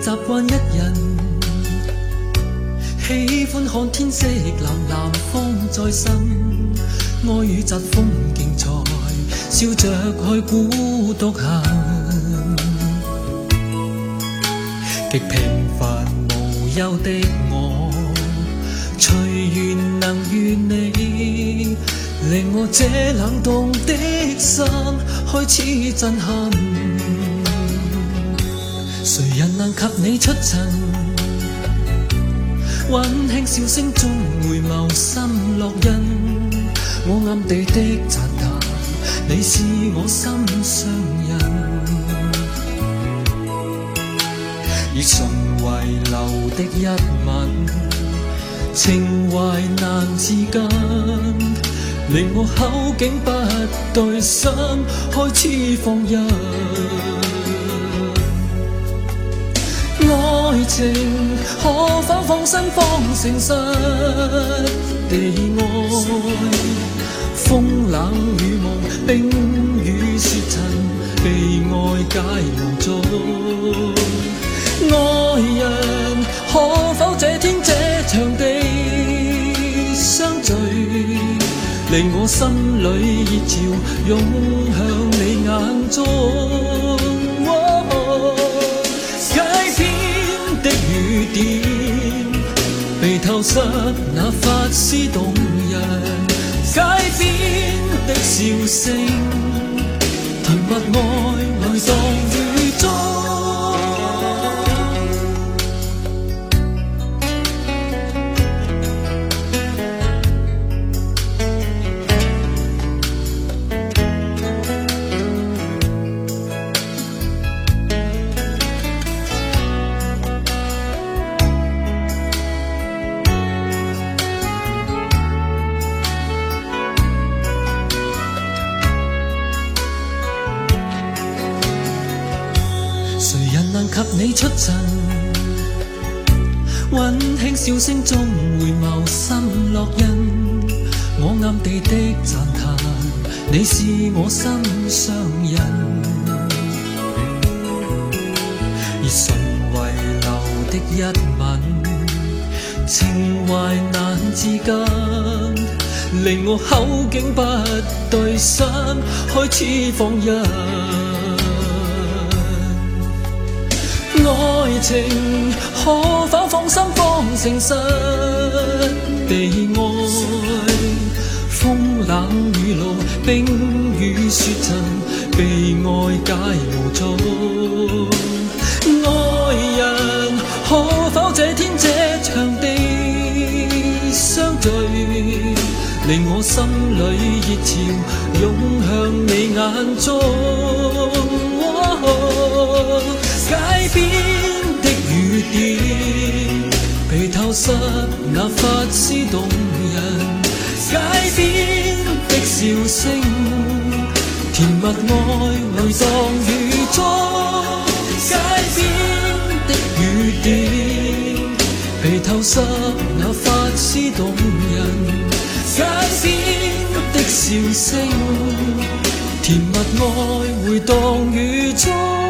习惯一人，喜欢看天色蓝蓝，风在生，爱与疾风竞赛，笑着去孤独行。极平凡无忧的我，随缘能遇你，令我这冷冻的心开始震撼。谁人能及你出尘？温馨笑声中回眸，心烙印。我暗地的赞叹，你是我心上人。而纯遗留的一吻，情怀难自禁，令我口竟不对，心开始放任。爱情可否放心放诚实地爱？风冷雨梦，冰雨雪尘，被爱解无踪。爱人可否这天这场地相聚，令我心里热潮涌向你眼中。街边的雨点被透失，那发丝动人。街边的笑声，甜蜜爱回荡雨中。谁人能及你出尘？温馨笑声中回眸，心烙印。我暗地的赞叹，你是我心上人。而纯遗留的一吻，情怀难自禁，令我口竟不对，心开始放任。爱情可否放心放诚实地爱？风冷雨露，冰雨雪尘，被爱解无踪。爱人可否这天这场地相聚，令我心里热潮涌向你眼中。街边的雨點被透失，那發絲動人。街邊的笑聲，甜蜜愛回蕩雨中。街邊的雨點被透失，那發絲動人。街邊的笑聲，甜蜜愛回蕩雨中。